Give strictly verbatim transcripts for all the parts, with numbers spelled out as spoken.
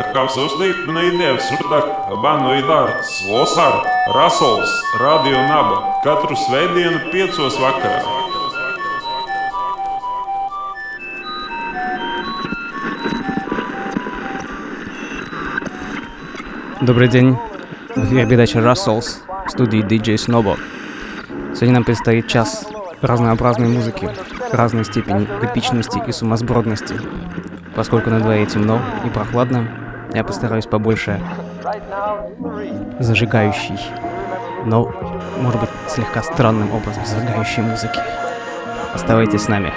Kā uzstīt, man ideja sudak, banu idar, svosar, rasols, radio naba, katru svētdienu piecos vakarā. Добрый день. В эфире передача Russells в студии диджей Snobo. Сегодня нам предстоит час разнообразной музыки, разной степени эпичности и сумасбродности. Поскольку на дворе темно и прохладно, я постараюсь побольше зажигающей, но, может быть, слегка странным образом зажигающей музыки. Оставайтесь с нами.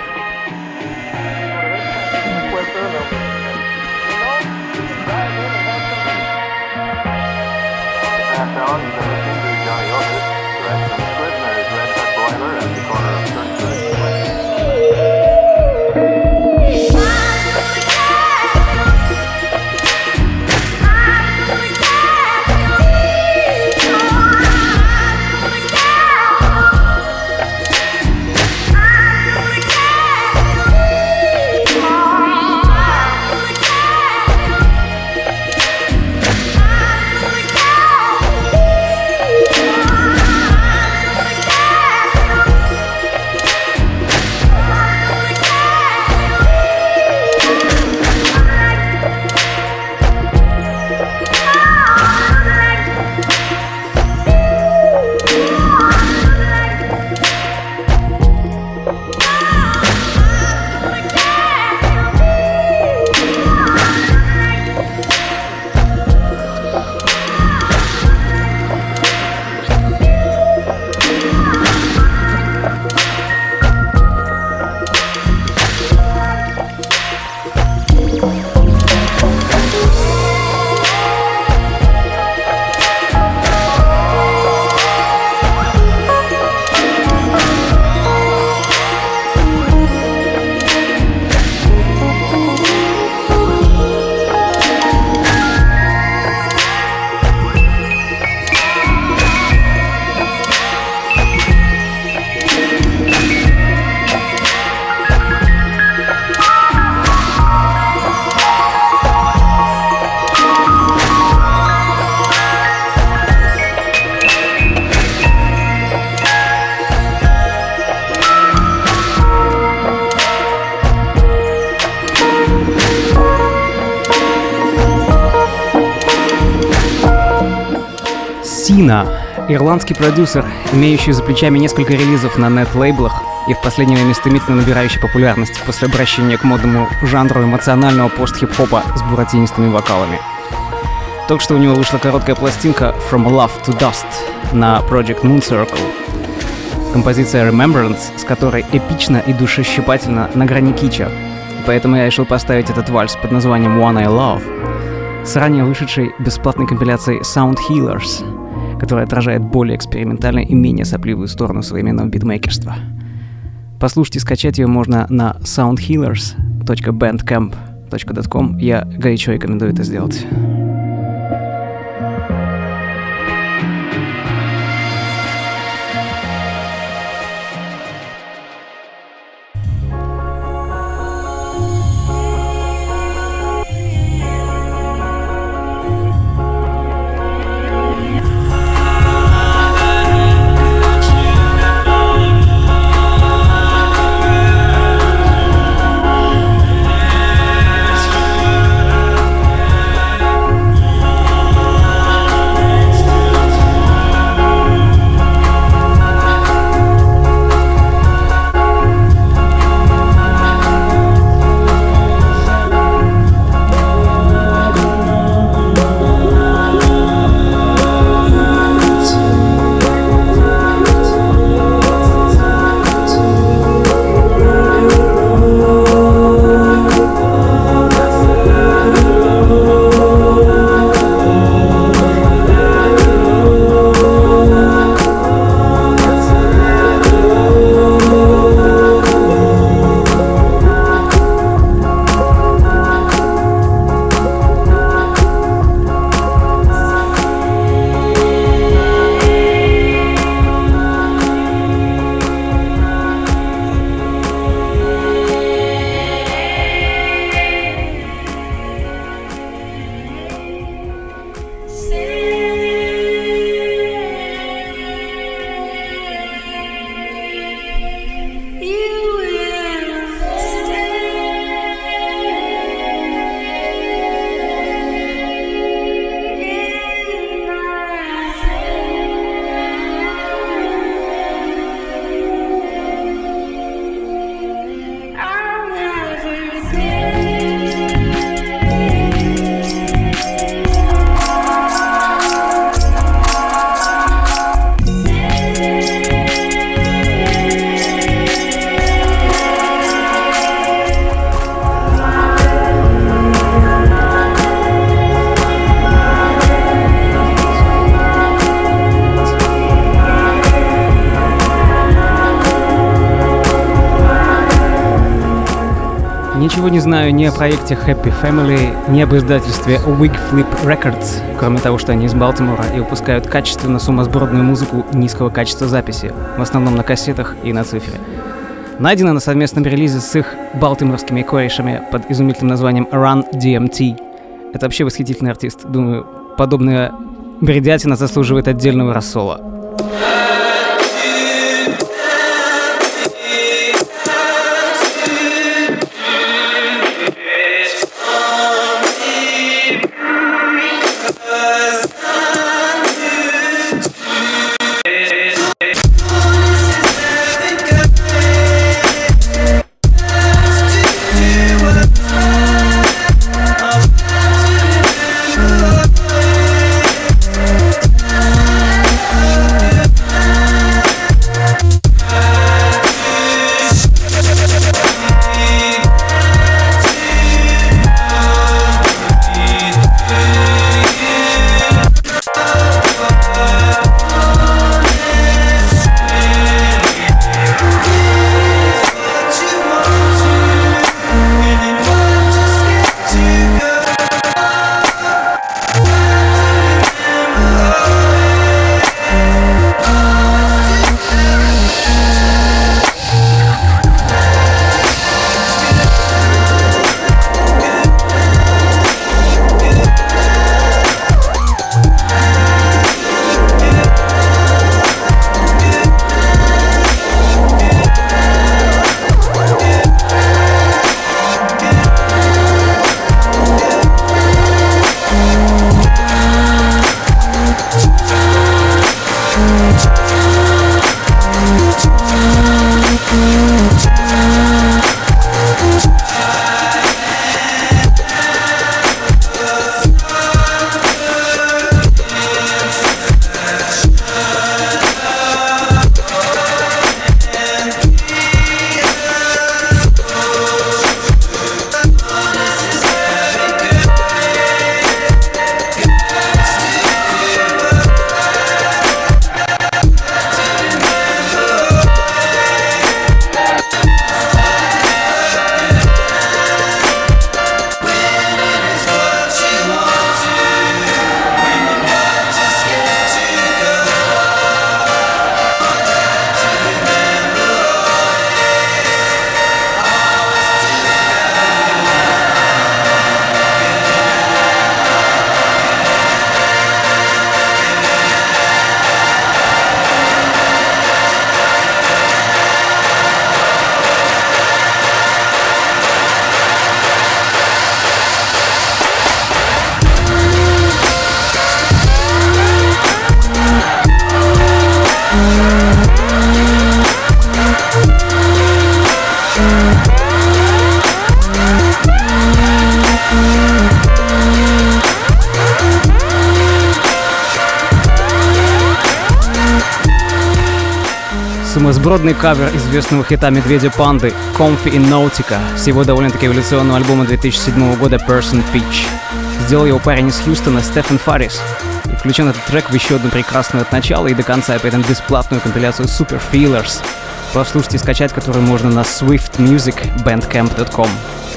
Сина — ирландский продюсер, имеющий за плечами несколько релизов на нет-лейблах и в последнее время стремительно набирающий популярность после обращения к модному жанру эмоционального пост-хип-хопа с буратинистыми вокалами. Только что у него вышла короткая пластинка «From Love to Dust» на Project Moon Circle. Композиция «Remembrance», с которой эпично и душещипательно на грани кича. Поэтому я решил поставить этот вальс под названием «One I Love» с ранее вышедшей бесплатной компиляцией «Sound Healers», которая отражает более экспериментальную и менее сопливую сторону современного битмейкерства. Послушать и скачать ее можно на sound healers точка bandcamp точка com. Я горячо рекомендую это сделать. Ничего не знаю ни о проекте Happy Family, ни об издательстве Wig Flip Records, кроме того, что они из Балтимора и выпускают качественно сумасбродную музыку низкого качества записи, в основном на кассетах и на цифре. Найдено на совместном релизе с их балтиморскими корешами под изумительным названием Run ди эм ти. Это вообще восхитительный артист. Думаю, подобная бредятина заслуживает отдельного рассола. Сумасбродный кавер известного хита Медведя Панды «Comfy in Nautica» с его довольно-таки эволюционного альбома две тысячи седьмого года «Person Peach». Сделал его парень из Хьюстона Стефан Фаррис. И включен этот трек в еще одну прекрасную от начала и до конца, и при этом бесплатную компиляцию Super Feelers. Послушайте и скачать, которую можно на swift music bandcamp точка com.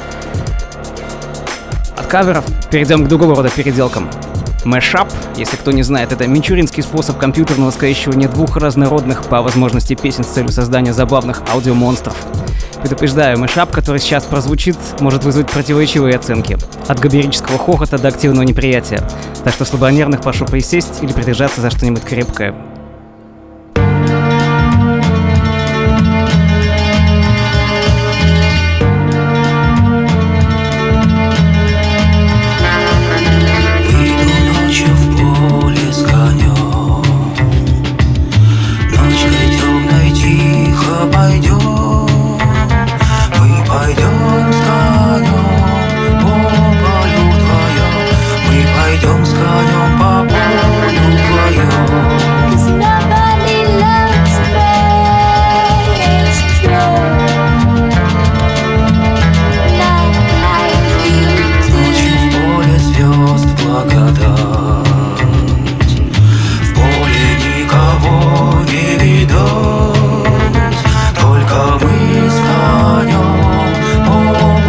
От каверов перейдем к другого рода переделкам. Mashup, если кто не знает, это мичуринский способ компьютерного скрещивания двух разнородных по возможности песен с целью создания забавных аудиомонстров. Предупреждаю, mashup, который сейчас прозвучит, может вызвать противоречивые оценки. От гомерического хохота до активного неприятия. Так что слабонервных прошу присесть или придержаться за что-нибудь крепкое. Только мы с конем по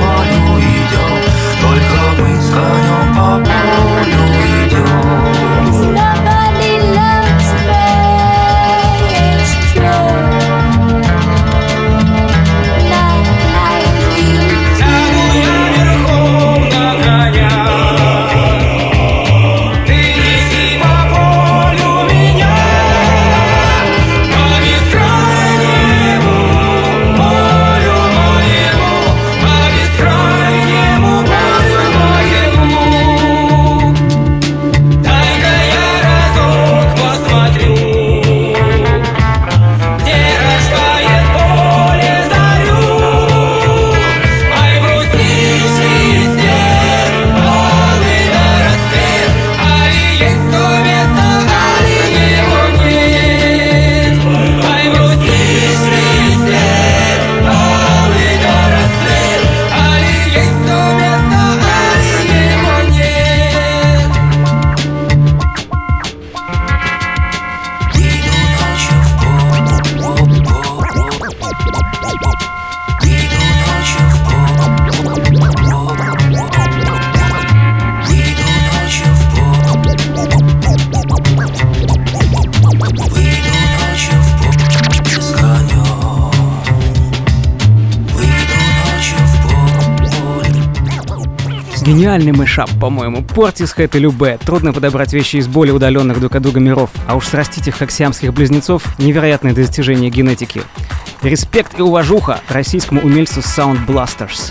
Гениальный мэшап, по-моему. Portishead и Любэ. Трудно подобрать вещи из более удаленных друг от друга миров. А уж срастить их как сиамских близнецов — невероятное достижение генетики. Респект и уважуха российскому умельцу Sound Blasters.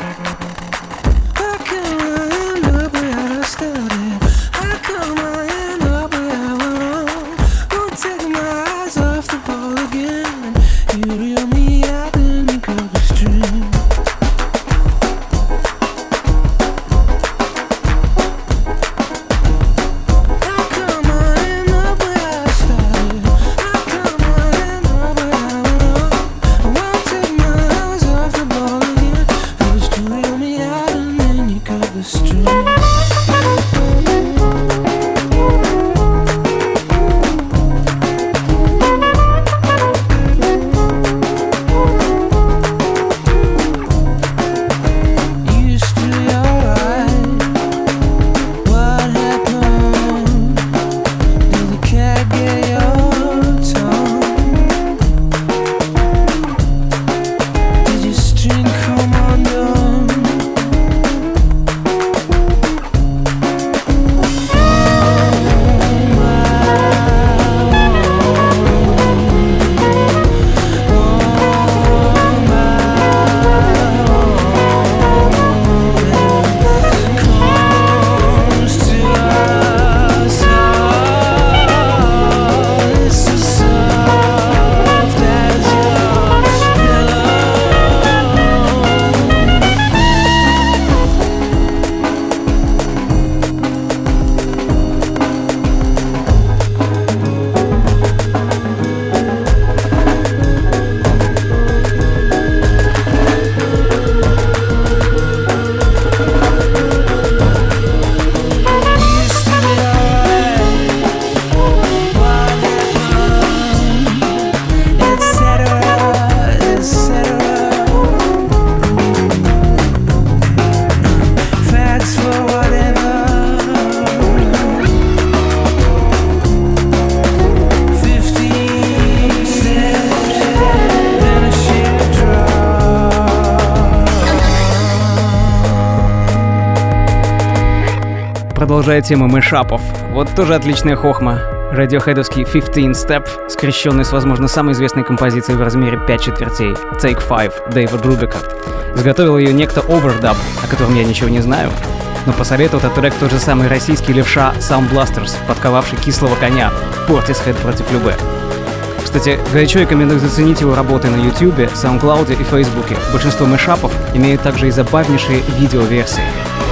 Продолжая тему мэшапов, вот тоже отличная хохма. Радиохэдовский пятнадцать Step, скрещенный с, возможно, самой известной композицией в размере пять четвертей Take Five Дэйва Брубека. Изготовил ее некто Overdub, о котором я ничего не знаю, но посоветовал этот трек тот же самый российский левша Sound Blasters, подковавший кислого коня Portishead против Любэ. Кстати, горячо рекомендую заценить его работы на YouTube, SoundCloud и Facebook. Большинство мэшапов имеют также и забавнейшие видеоверсии.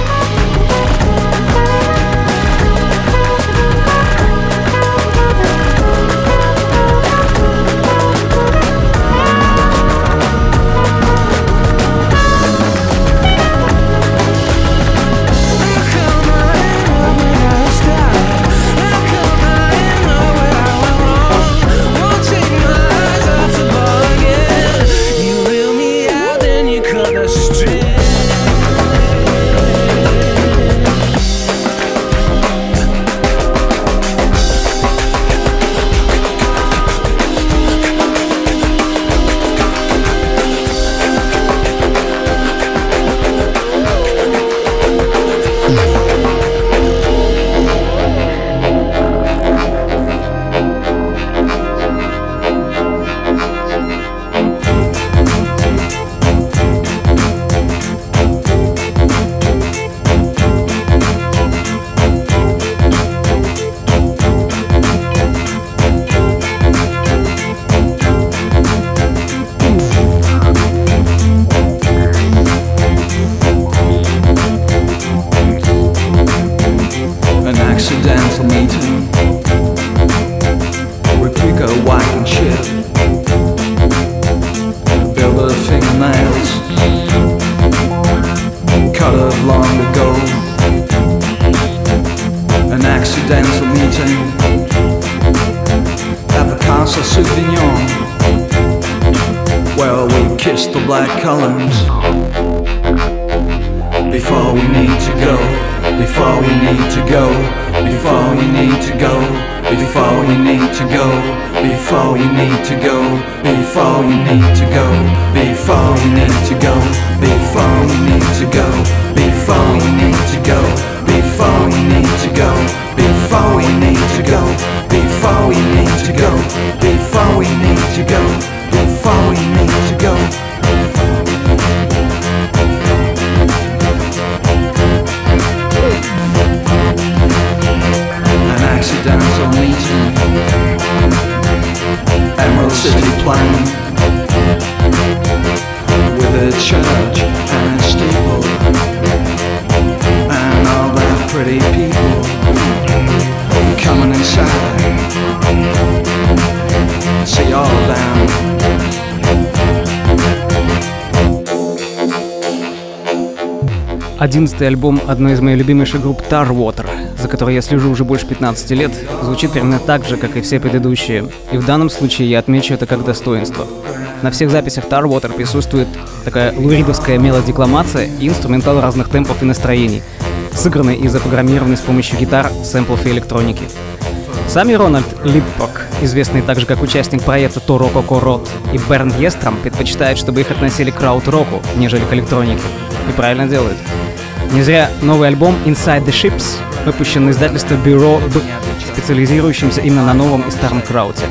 Before we need to go, before we need to go, before we need to go, before we need to go, before we need to go, before we need to go, before we need to go, before we need to go, before we need одиннадцатый альбом одной из моих любимейших групп Tarwater, за которой я слежу уже больше пятнадцати лет, звучит примерно так же, как и все предыдущие. И в данном случае я отмечу это как достоинство. На всех записях Tarwater присутствует такая луридовская мелодикламация и инструментал разных темпов и настроений, сыгранный и запрограммированный с помощью гитар, сэмплов и электроники. Сами Рональд Липпок, известный также как участник проекта Торо Кокорот, и Бернд Естрам предпочитают, чтобы их относили к крауд-року, нежели к электронике. И правильно делают. Не зря новый альбом Inside the Ships выпущен на издательство Bureau B, специализирующимся именно на новом и старом крауте.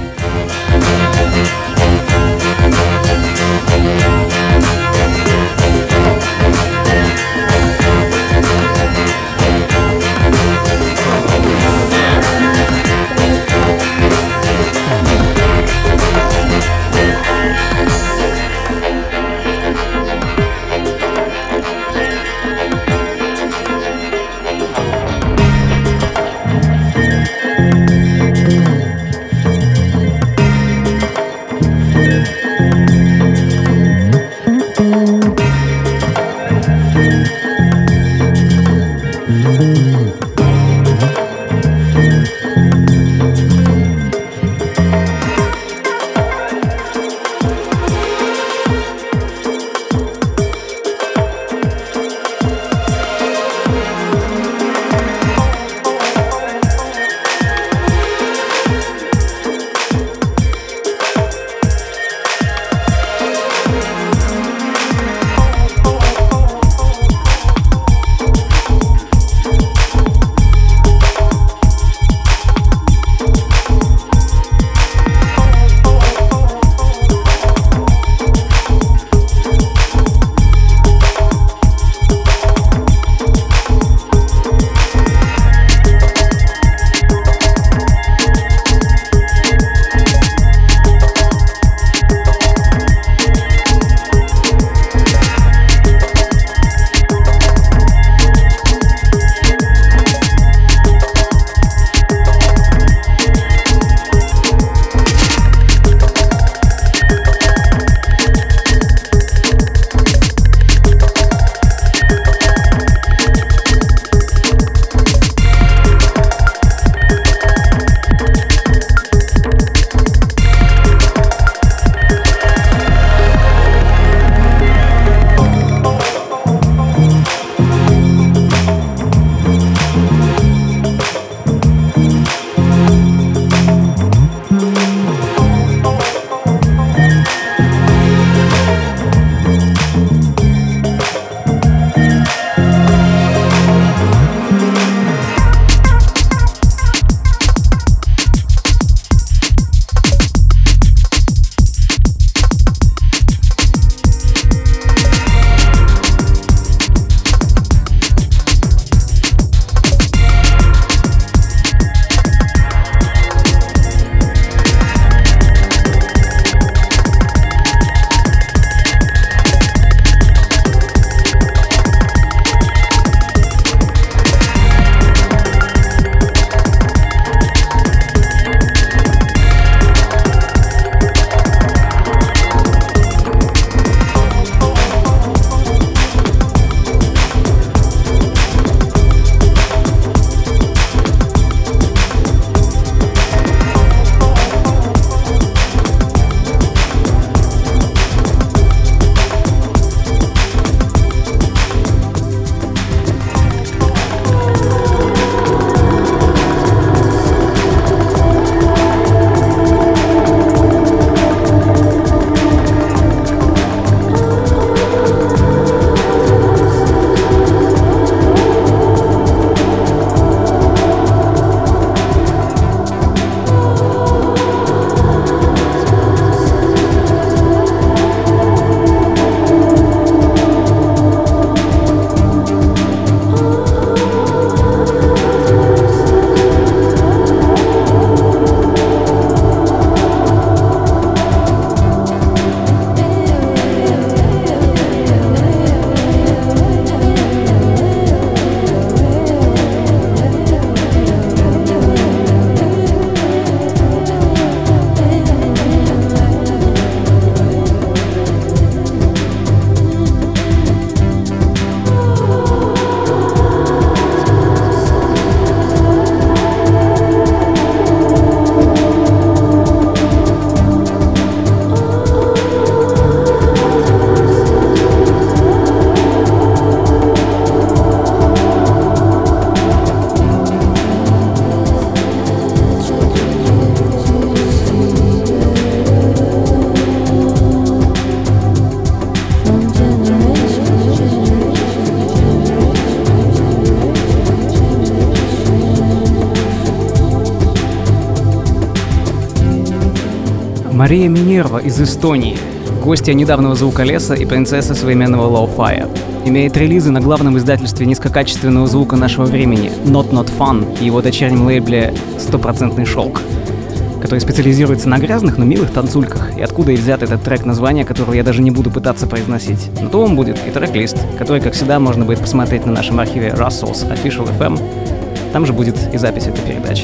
Мария Минерва из Эстонии, гостья недавнего звуколеса и принцесса современного лоу-фая. Имеет релизы на главном издательстве низкокачественного звука нашего времени Not Not Fun и его дочернем лейбле «Стопроцентный шелк», который специализируется на грязных, но милых танцульках, и откуда и взят этот трек, название которого я даже не буду пытаться произносить. Но то он будет и трек-лист, который, как всегда, можно будет посмотреть на нашем архиве Russell's Official эф эм. Там же будет и запись этой передачи.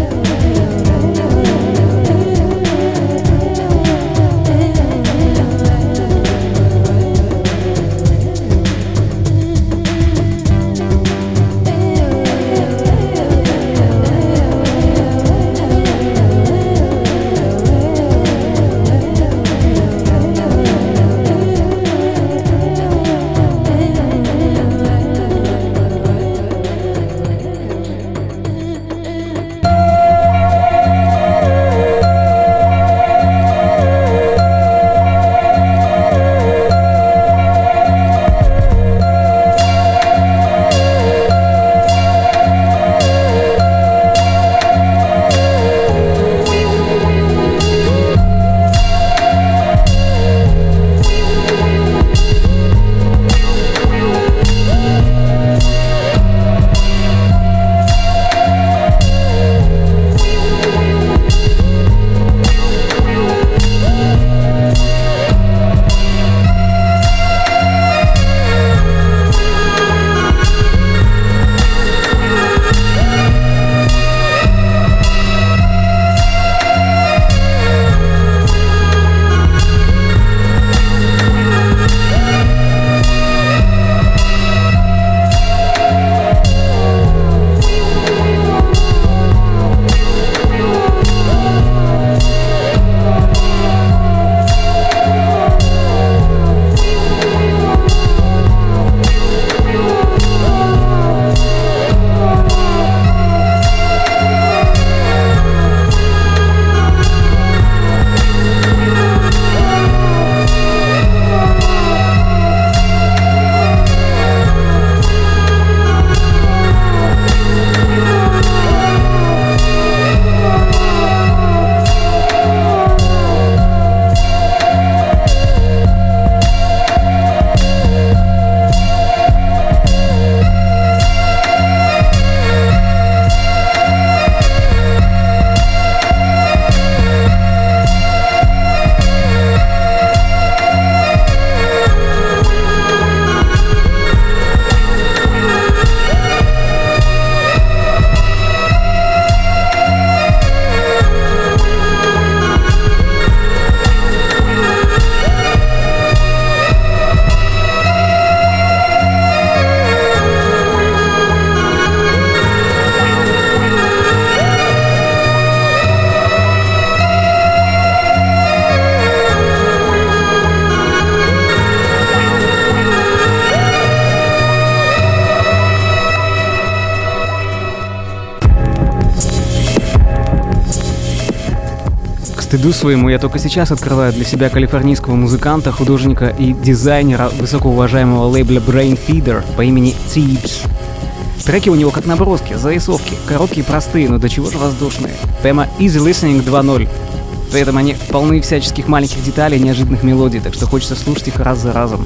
стыду своему я только сейчас открываю для себя калифорнийского музыканта, художника и дизайнера высокоуважаемого лейбля Brain Feeder по имени Thebes. Треки у него как наброски, зарисовки, короткие, простые, но до чего же воздушные. Прямо Easy Listening два ноль. При этом они полны всяческих маленьких деталей и неожиданных мелодий, так что хочется слушать их раз за разом.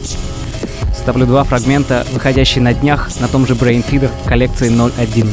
Ставлю два фрагмента, выходящие на днях на том же Brain Feeder коллекции ноль один.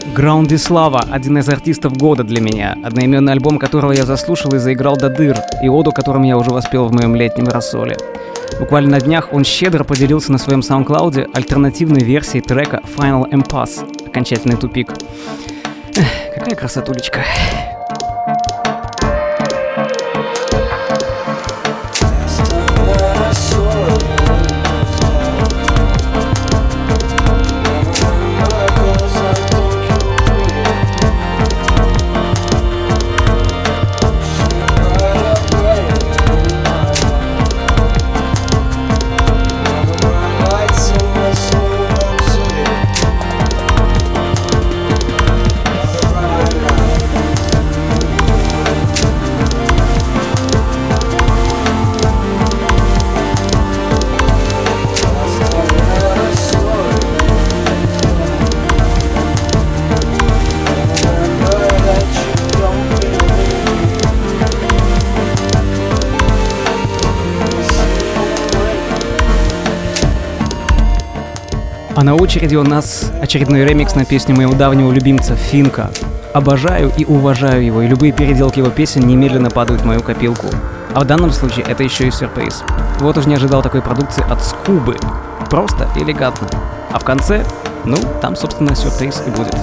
Граундислава — один из артистов года для меня, одноименный альбом которого я заслушал и заиграл до дыр, и оду, которым я уже воспел в моем летнем рассоле. Буквально на днях он щедро поделился на своем SoundCloud альтернативной версией трека Final Impasse — окончательный тупик. Эх, какая красотулечка. А на очереди у нас очередной ремикс на песню моего давнего любимца Финка. Обожаю и уважаю его, и любые переделки его песен немедленно падают в мою копилку. А в данном случае это еще и сюрприз. Вот уж не ожидал такой продукции от Скубы. Просто элегантно. А в конце, ну, там, собственно, сюрприз и будет.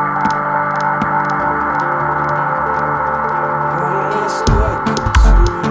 Look into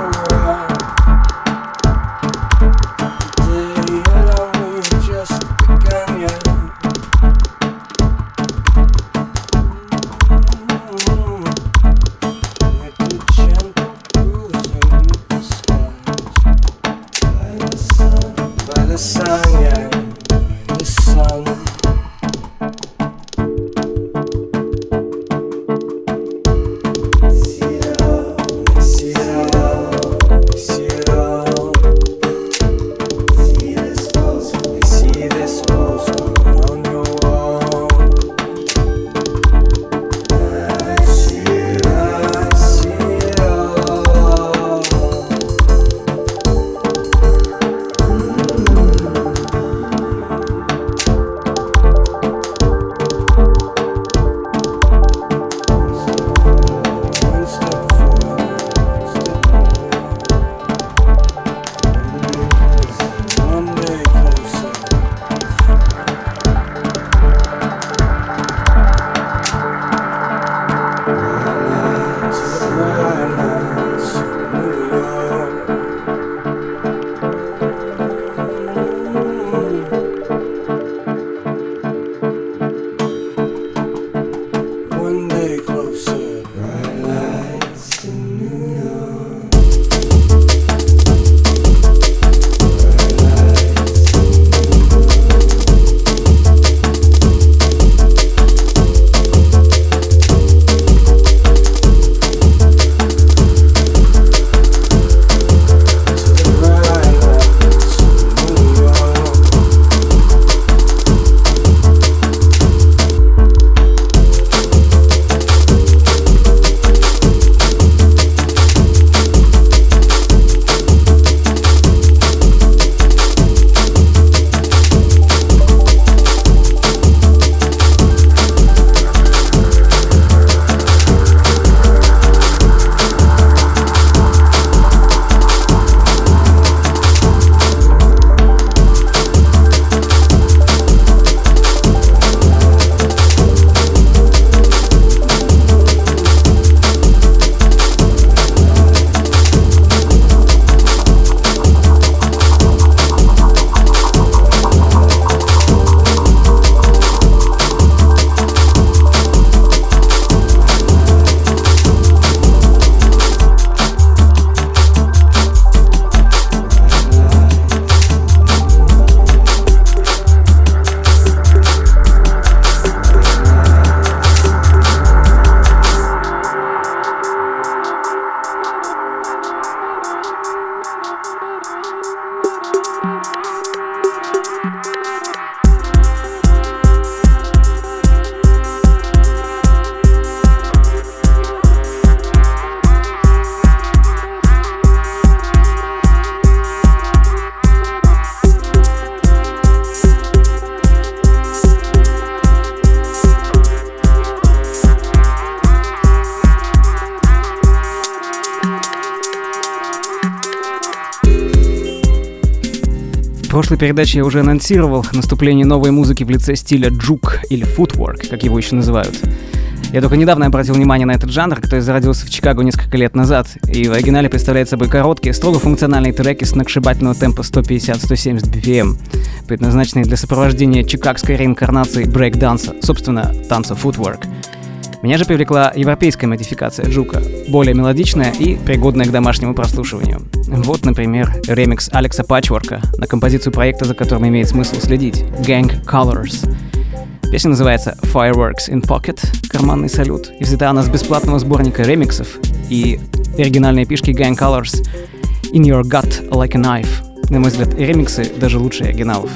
прошлой передаче я уже анонсировал наступление новой музыки в лице стиля джук или футворк, как его еще называют. Я только недавно обратил внимание на этот жанр, который зародился в Чикаго несколько лет назад, и в оригинале представляет собой короткие, строго функциональные треки с сногсшибательного темпа сто пятьдесят — сто семьдесят би пи эм, предназначенные для сопровождения чикагской реинкарнации брейк-данса, собственно, танца футворк. Меня же привлекла европейская модификация джука, более мелодичная и пригодная к домашнему прослушиванию. Вот, например, ремикс Алекса Патчворка на композицию проекта, за которым имеет смысл следить — Gang Colors. Песня называется Fireworks in Pocket — карманный салют, и взята она с бесплатного сборника ремиксов и оригинальные пишки Gang Colors In Your Gut Like a Knife. На мой взгляд, ремиксы даже лучше оригиналов.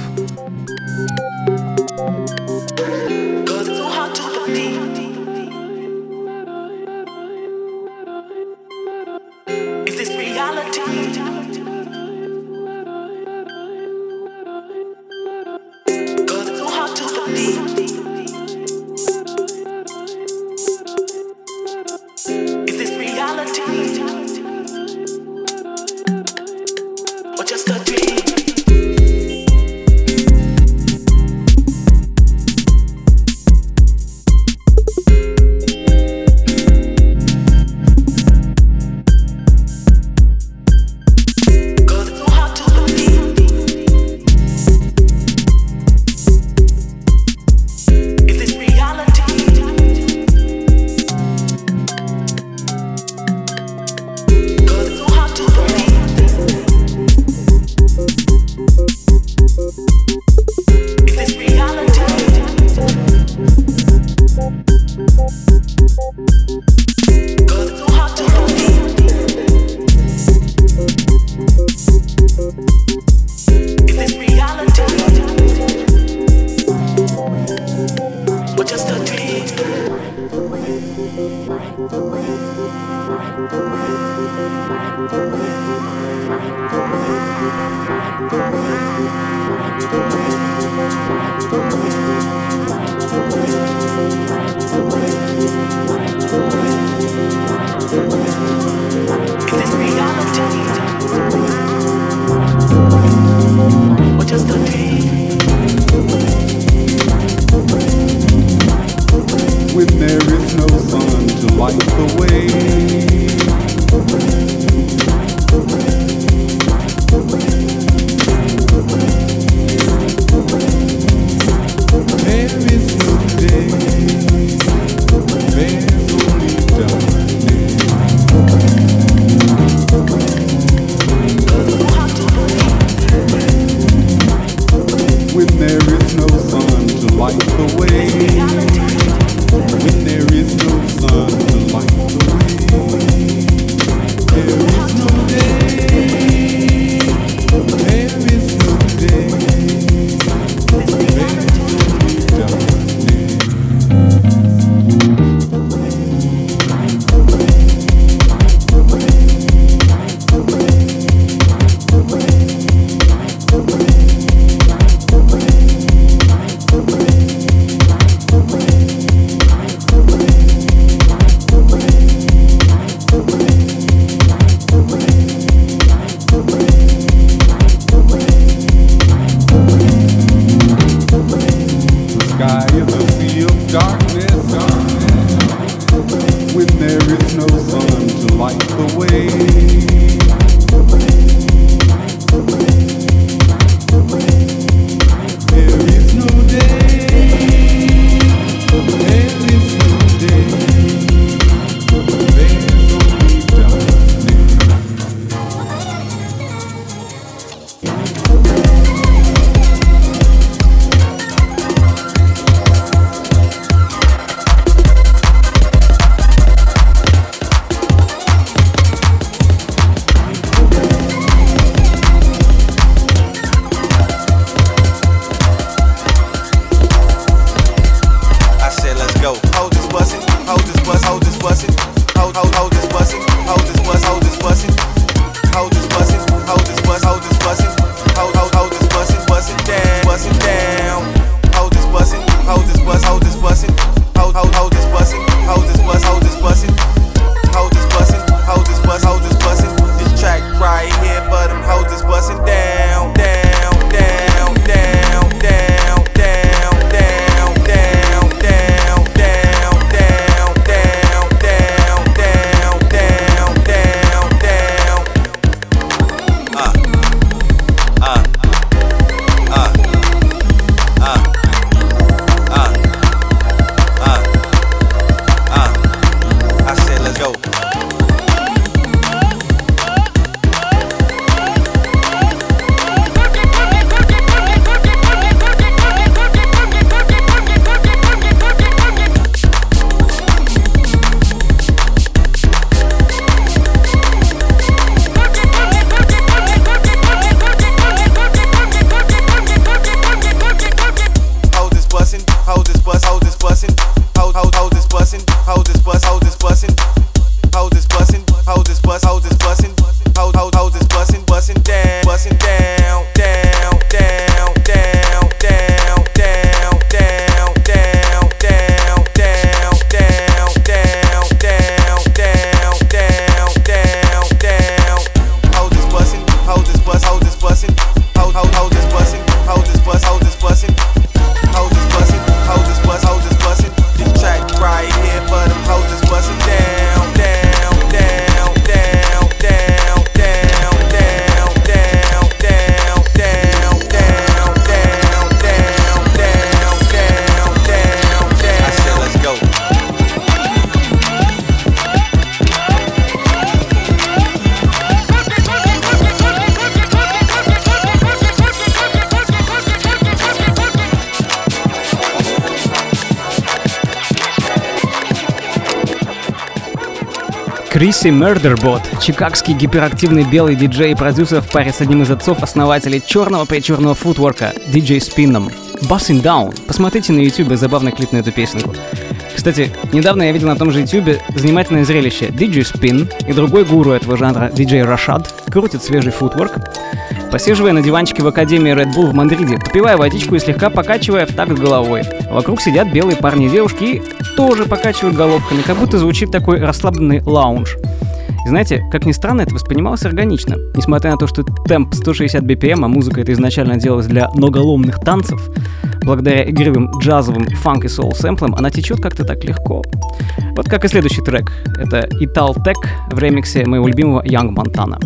Рисси Murderbot, чикагский гиперактивный белый диджей и продюсер в паре с одним из отцов-основателей черного причерного футворка, диджей Спинном. Bussin' Down. Посмотрите на ютубе забавный клип на эту песенку. Кстати, недавно я видел на том же ютубе занимательное зрелище. диджей Spin и другой гуру этого жанра, диджей Rashad, крутит свежий футворк, посиживая на диванчике в Академии Red Bull в Мадриде, попивая водичку и слегка покачивая в такт головой. Вокруг сидят белые парни и девушки и тоже покачивают головками, как будто звучит такой расслабленный лаунж. И знаете, как ни странно, это воспринималось органично. Несмотря на то, что темп сто шестьдесят би пи эм, а музыка это изначально делалась для ноголомных танцев, благодаря игривым джазовым фанк и соул сэмплам, она течет как-то так легко. Вот как и следующий трек. Это Ital Tech в ремиксе моего любимого Young Montana.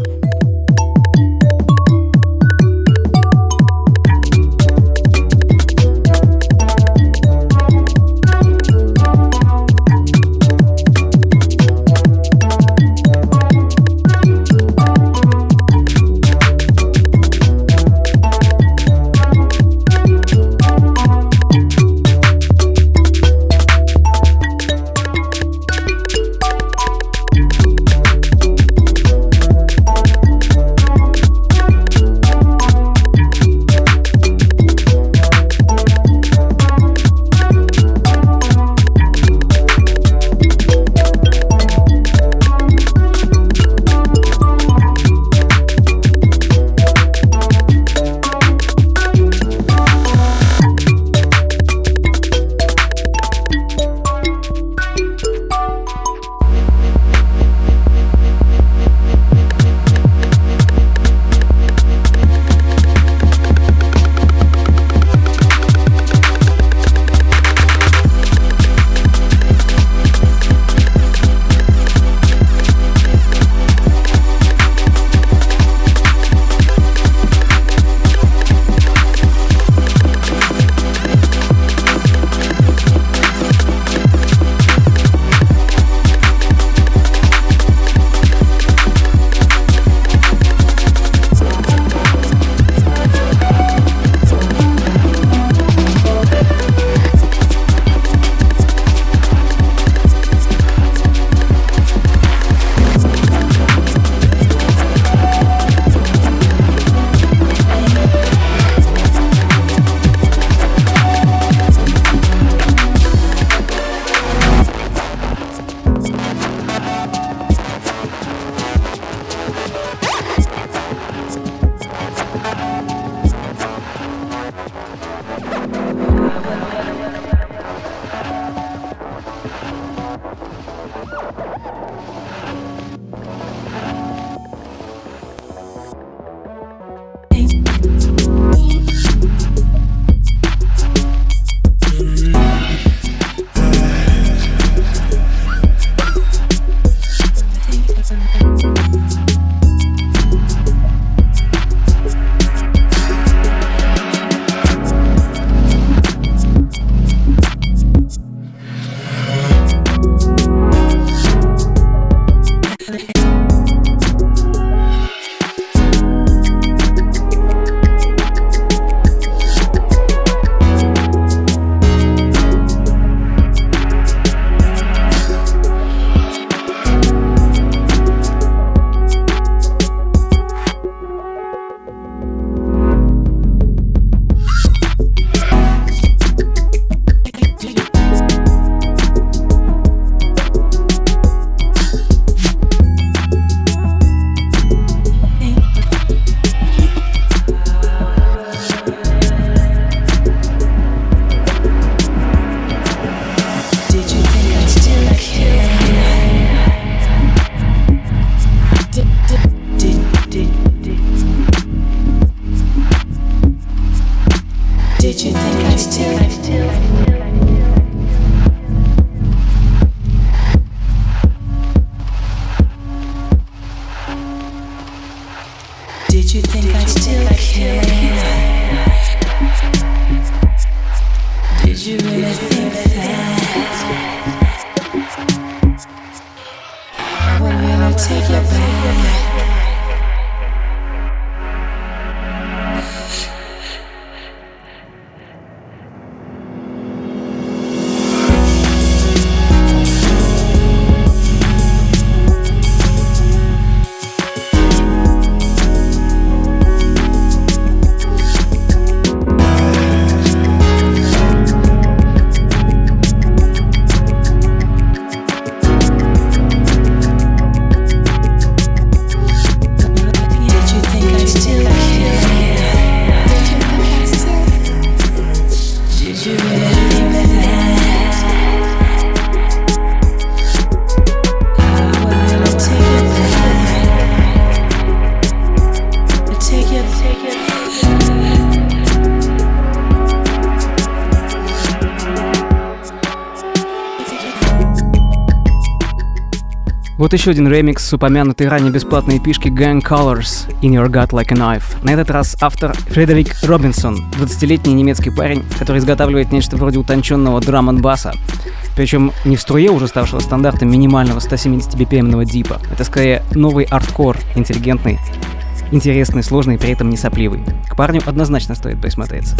Вот еще один ремикс с упомянутой ранее бесплатной эпишки Gang Colors In Your Gut Like a Knife. На этот раз автор Фредерик Робинсон, двадцатилетний немецкий парень, который изготавливает нечто вроде утонченного драм-н-баса. Причем не в струе, уже ставшего стандартом минимального сто семьдесят би пи эм-ного дипа. Это скорее новый арткор, интеллигентный, интересный, сложный и при этом не сопливый. К парню однозначно стоит присмотреться.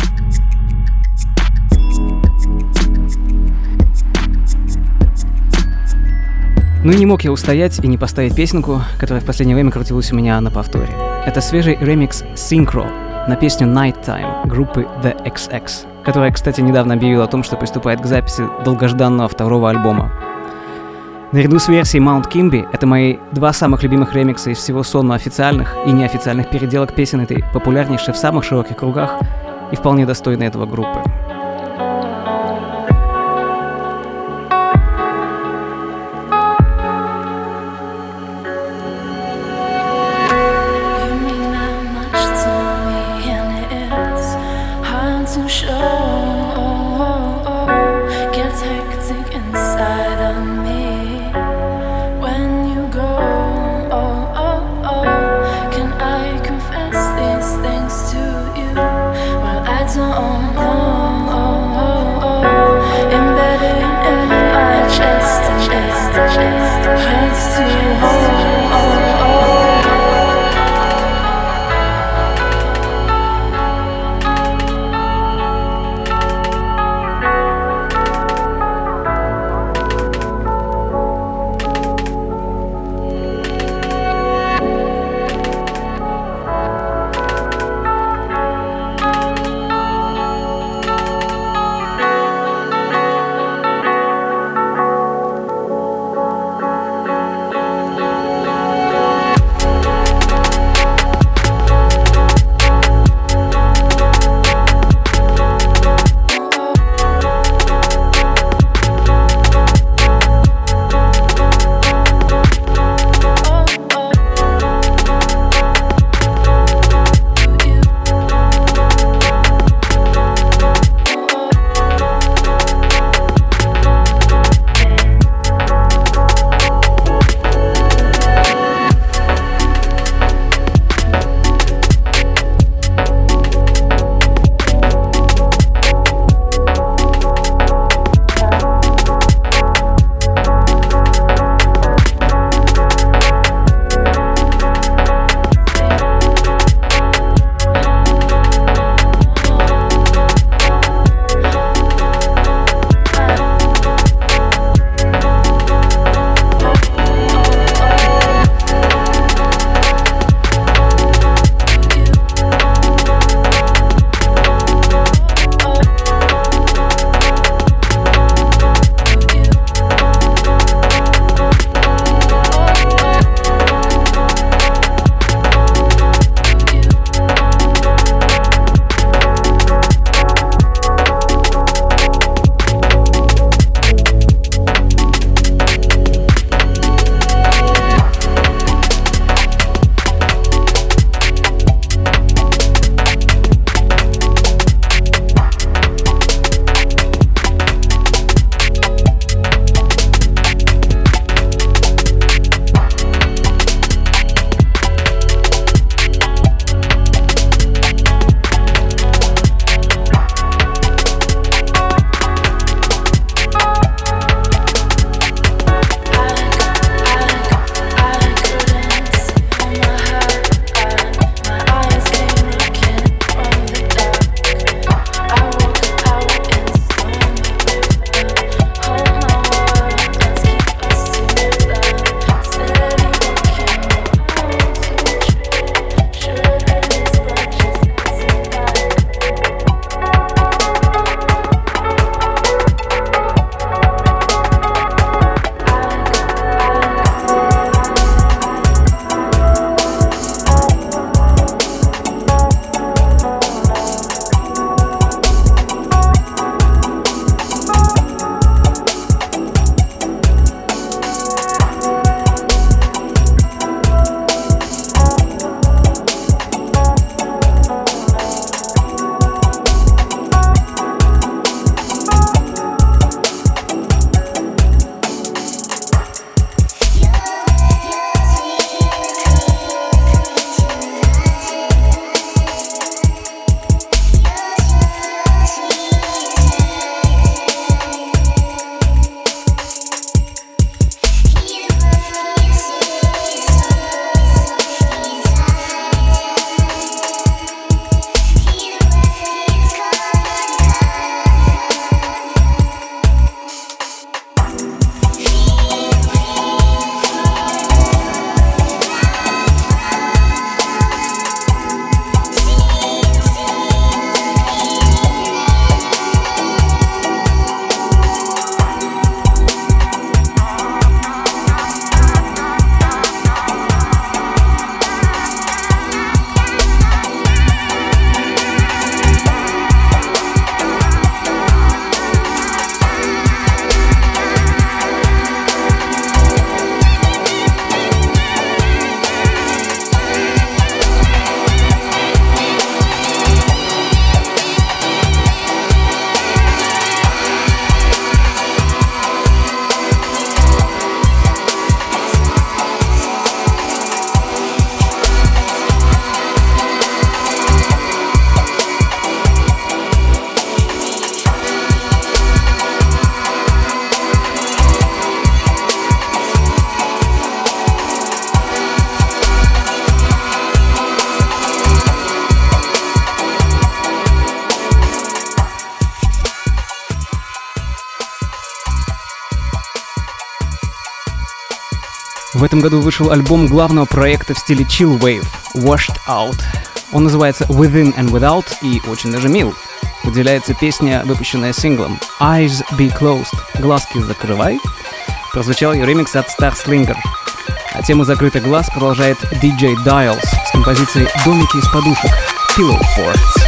Ну и не мог я устоять и не поставить песенку, которая в последнее время крутилась у меня на повторе. Это свежий ремикс Synchro на песню Nighttime группы The икс икс, которая, кстати, недавно объявила о том, что приступает к записи долгожданного второго альбома. Наряду с версией Mount Kimby это мои два самых любимых ремикса из всего сонма официальных и неофициальных переделок песен этой популярнейшей в самых широких кругах и вполне достойной этого группы. Don't know. В этом году вышел альбом главного проекта в стиле Chill Wave Washed Out. Он называется Within and Without и очень даже мил. Выделяется песня, выпущенная синглом Eyes Be Closed, глазки закрывай. Прозвучал ее ремикс от Star Slinger. А тему «Закрытый глаз» продолжает ди джей Dials с композицией «Домики из подушек» Pillow Forts.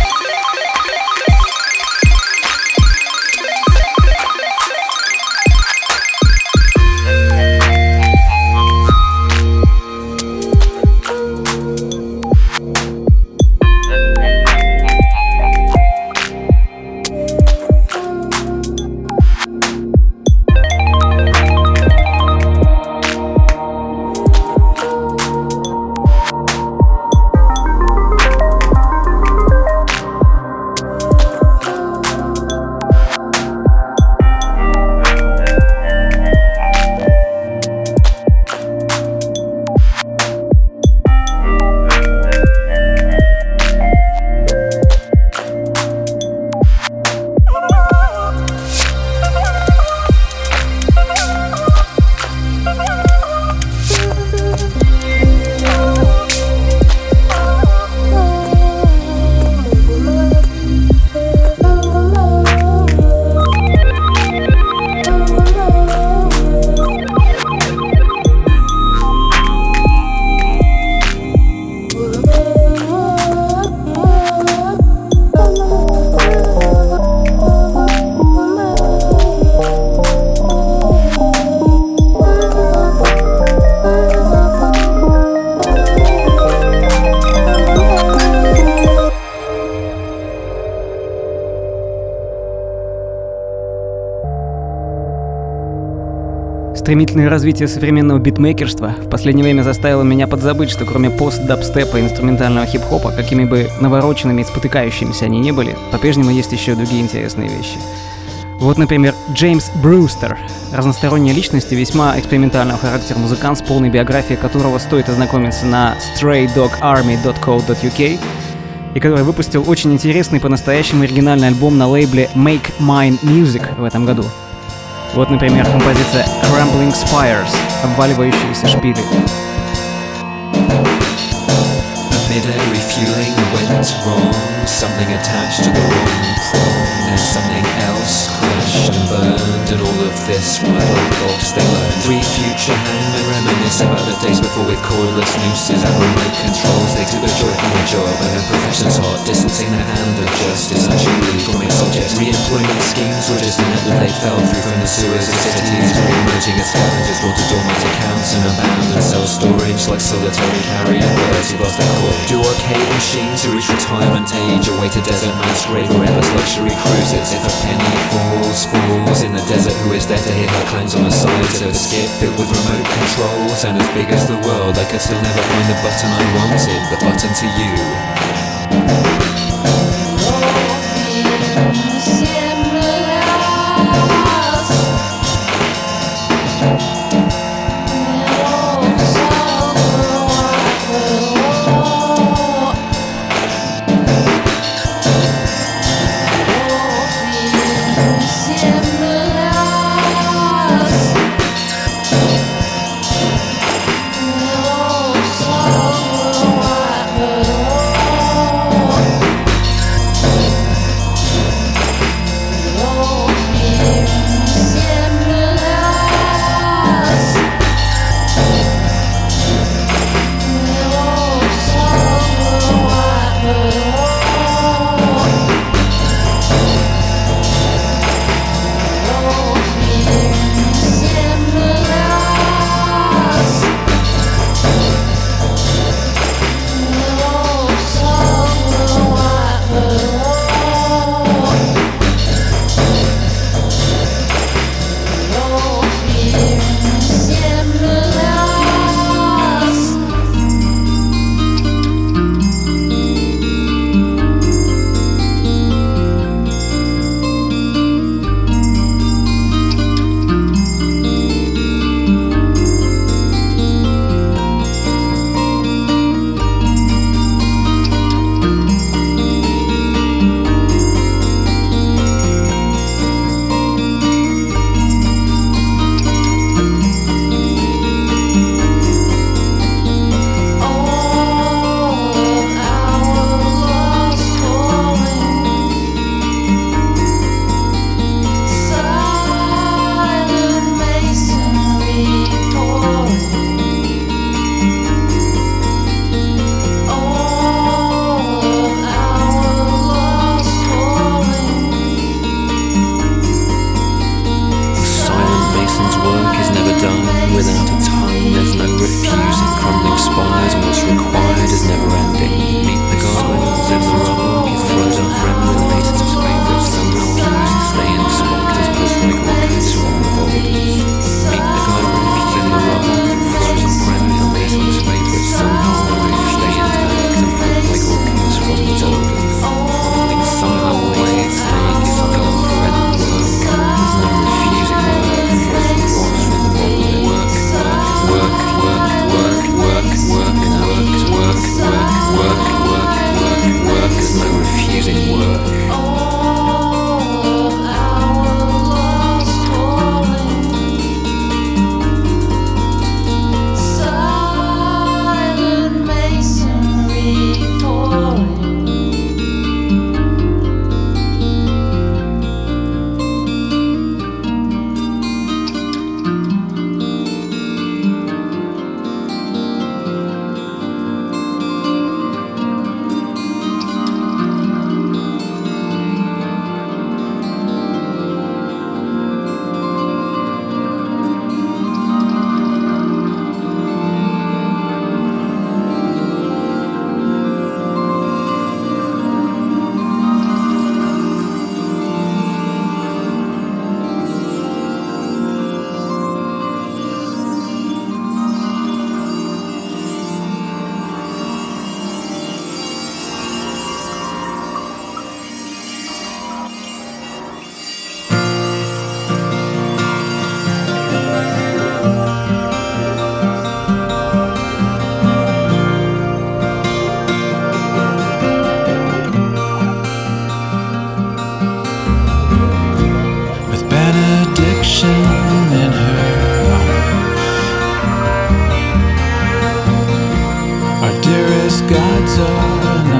Стремительное развитие современного битмейкерства в последнее время заставило меня подзабыть, что кроме пост-дабстепа и инструментального хип-хопа, какими бы навороченными и спотыкающимися они ни были, по-прежнему есть еще другие интересные вещи. Вот, например, Джеймс Брюстер, разносторонняя личность и весьма экспериментального характера музыкант, с полной биографией которого стоит ознакомиться на stray dog army dot co dot u k, и который выпустил очень интересный по-настоящему оригинальный альбом на лейбле Make Mine Music в этом году. Вот, например, композиция Crumbling Spires, обваливающиеся шпили. Mid-air refueling went wrong. Something attached to the wrong prong, and something else crashed and burned, and all of this while lost they learned. Three future hangmen reminisce about the days before with cordless nooses and remote controls. They took the joy from the job and their profession's hot, distancing the hand of justice unduly from its object. Re-employment schemes were just an that they fell through from the sewers of cities, re-emerging as scavengers brought to dormant accounts and abandoned self-storage like solitary carrier birds who lost their core. Do arcade machines who reach retirement age await a desert masquerade or endless luxury cruises? If a penny falls, falls in the desert, who is there to hear her claims on the sides of a skip filled with remote controls? And as big as the world, I could still never find the button I wanted, the button to you.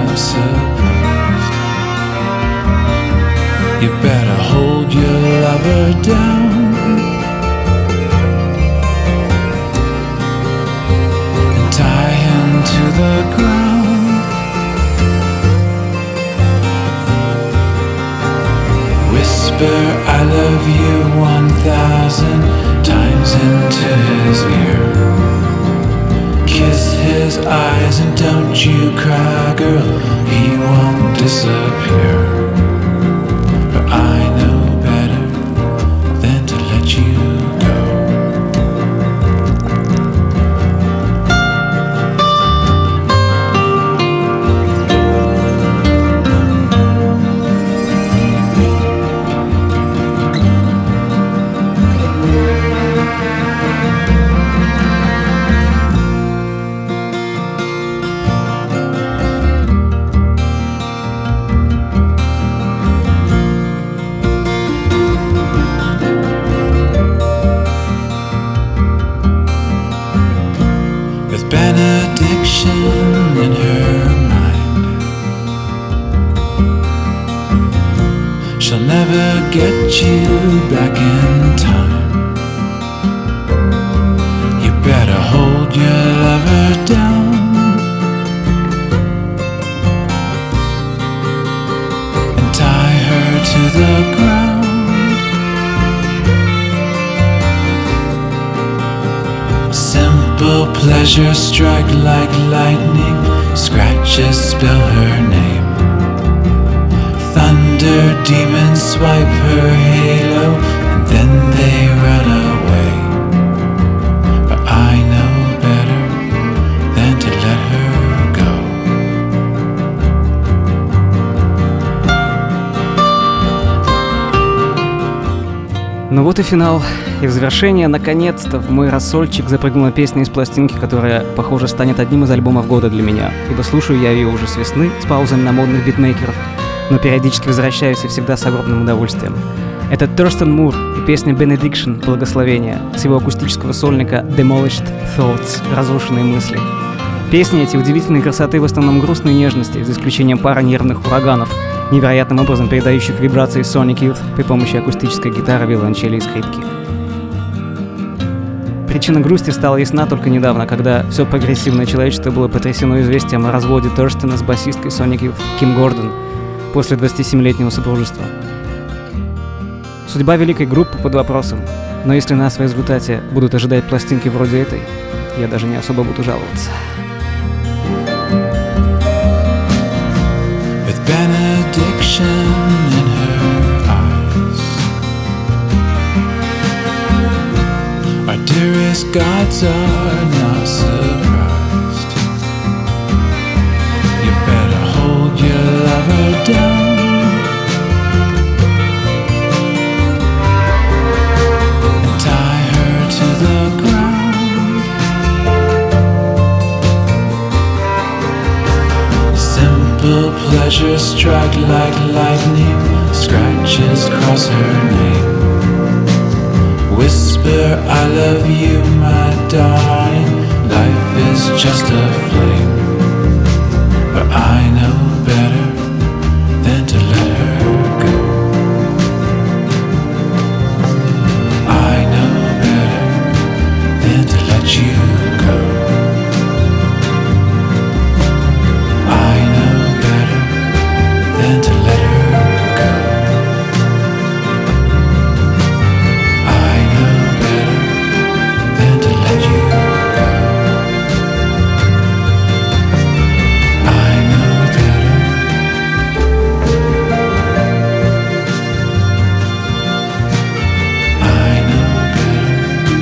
not surprised. You better hold your lover down and tie him to the ground. Whisper I love you one thousand times into his ear. Kiss his eyes and don't you cry, girl, he won't disappear. But I know better than to let you go. In her mind, she'll never get you back in time. You better hold your lover down and tie her to the ground. Simple pleasure strike like lightning, scratches spell her name. Thunder demons swipe her halo, and then they run away. But I know better than to let her go. Ну вот и финал. И в завершение, наконец-то, в мой рассольчик запрыгнула песня из пластинки, которая, похоже, станет одним из альбомов года для меня, ибо слушаю я ее уже с весны, с паузами на модных битмейкеров, но периодически возвращаюсь и всегда с огромным удовольствием. Это Торстен Мур и песня Benediction «Благословение» с его акустического сольника Demolished Thoughts «Разрушенные мысли». Песни эти удивительной красоты, в основном грустной нежности, за исключением пары нервных ураганов, невероятным образом передающих вибрации Sonic Youth при помощи акустической гитары, виолончели и скрипки. Причина грусти стала ясна только недавно, когда все прогрессивное человечество было потрясено известием о разводе Торстена с басисткой Sonic Youth Ким Гордон после двадцатисемилетнего супружества. Судьба великой группы под вопросом, но если нас в результате будут ожидать пластинки вроде этой, я даже не особо буду жаловаться. With benediction in her eyes, our dearest gods are not surprised. You better hold your lover down and tie her to the ground. Simple pleasure strike like lightning, scratches cross her name. Whisper I love you, my darling, life is just a flame. But I know better than to let her go. I know better than to let you go. I know better than to let her go. I know better than to let you go. I know better. I know better.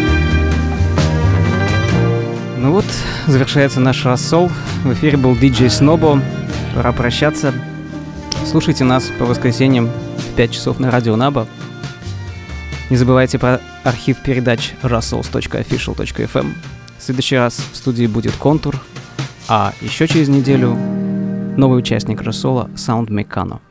Ну вот, завершается наш рассол. В эфире был диджей Снобо. Пора прощаться. Слушайте нас по воскресеньям в пять часов на радио Наба. Не забывайте про архив передач russells точка official точка эф эм. В следующий раз в студии будет Контур, а еще через неделю новый участник Рассола Sound Mecano.